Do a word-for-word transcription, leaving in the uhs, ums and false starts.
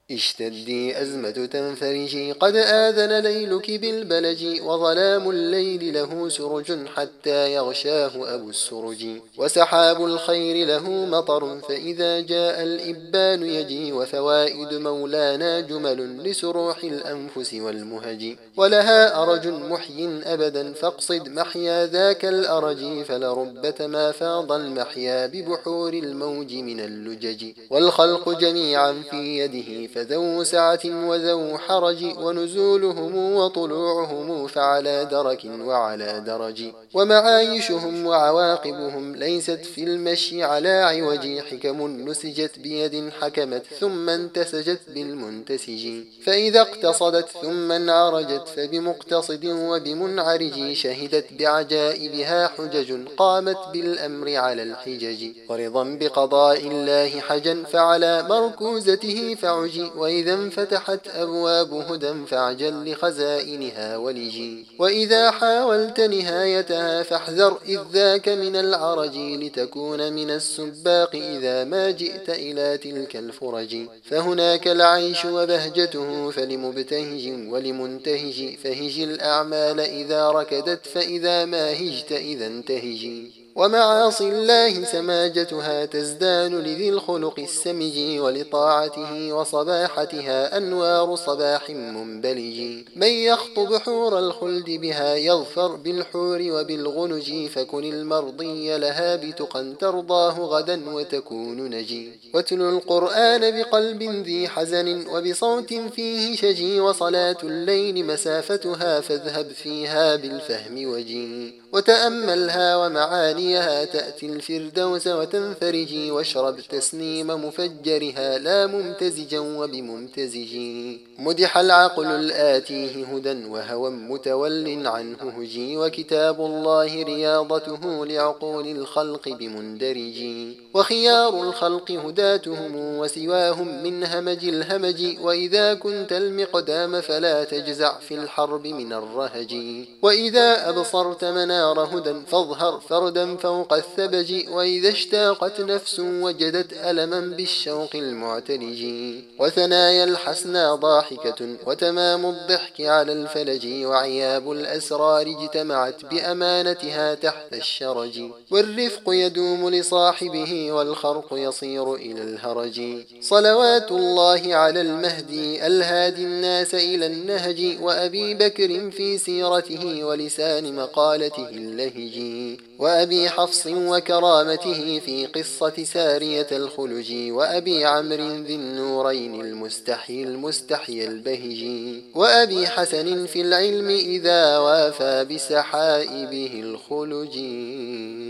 اشتدي أزمة تنفرجي، قد آذن ليلك بالبلج، وظلام الليل له سرج حتى يغشاه أبو السرج، وسحاب الخير له مطر فإذا جاء الإبان يجي، وفوائد مولانا جمل لسروح الأنفس والمهج، ولها أرج محي أبدا فاقصد محيا ذاك الأرج، فلربة ما فاض المحيا ببحور الموج من اللجج، والخلق جميعا في يده فذو سعة وذو حرج، ونزولهم وطلوعهم فعلى درك وعلى درج، ومعايشهم وعواقبهم ليست في المشي على عوج، حكم نسجت بيد حكمت ثم انتسجت بالمنتسج، فإذا اقتصدت ثم انعرجت فبمقتصد وبمنعرج، شهدت بعجائبها حجج قامت بالأمر على الحجج، ورضا بقضاء الله حجا فعلى مركوزته فعج، وإذا انفتحت أبواب هدى فاعجل لخزائنها ولجي، وإذا حاولت نهايتها فاحذر إذ ذاك من العرج، لتكون من السباق إذا ما جئت إلى تلك الفرج، فهناك العيش وبهجته فلمبتهج ولمنتهج، فهج الأعمال إذا ركدت فإذا ما هجت إذا انتهجي، ومعاصي الله سماجتها تزدان لذي الخلق السمج، ولطاعته وصباحتها أنوار صباح منبلج، من يخطب حور الخلد بها يظفر بالحور وبالغنج، فكن المرضي لها بتقى ترضاه غدا وتكون نجي، واتل القرآن بقلب ذي حزن وبصوت فيه شجي، وصلاة الليل مسافتها فاذهب فيها بالفهم وجي، وتأملها ومعانيها تأتي الفردوس وتنفرجي، واشرب تسنيم مفجرها لا ممتزجا وبممتزج، مدح العقل الآتيه هدى وهوى متول عنه هجي، وكتاب الله رياضته لعقول الخلق بمندرج، وخيار الخلق هداتهم وسواهم من همج الهمج، وإذا كنت المقدام فلا تجزع في الحرب من الرهج، وإذا أبصرت منار هدى فاظهر فردا فوق الثبج، وإذا اشتاقت نفس وجدت ألما بالشوق المعتلج، وثنايا الحسنى ضاحكة وتمام الضحك على الفلج، وعياب الأسرار اجتمعت بأمانتها تحت الشرج، والرفق يدوم لصاحبه والخرق يصير إلى الهرج، صلوات الله على المهدي الهادي الناس إلى النهج، وأبي بكر في سيرته ولسان مقالته اللهج، وأبي حفص وكرامته في قصة سارية الخلج، وأبي عمرو ذي النورين المستحي المستحي البهج، وأبي حسن في العلم إذا وافى بسحائبه الخلج.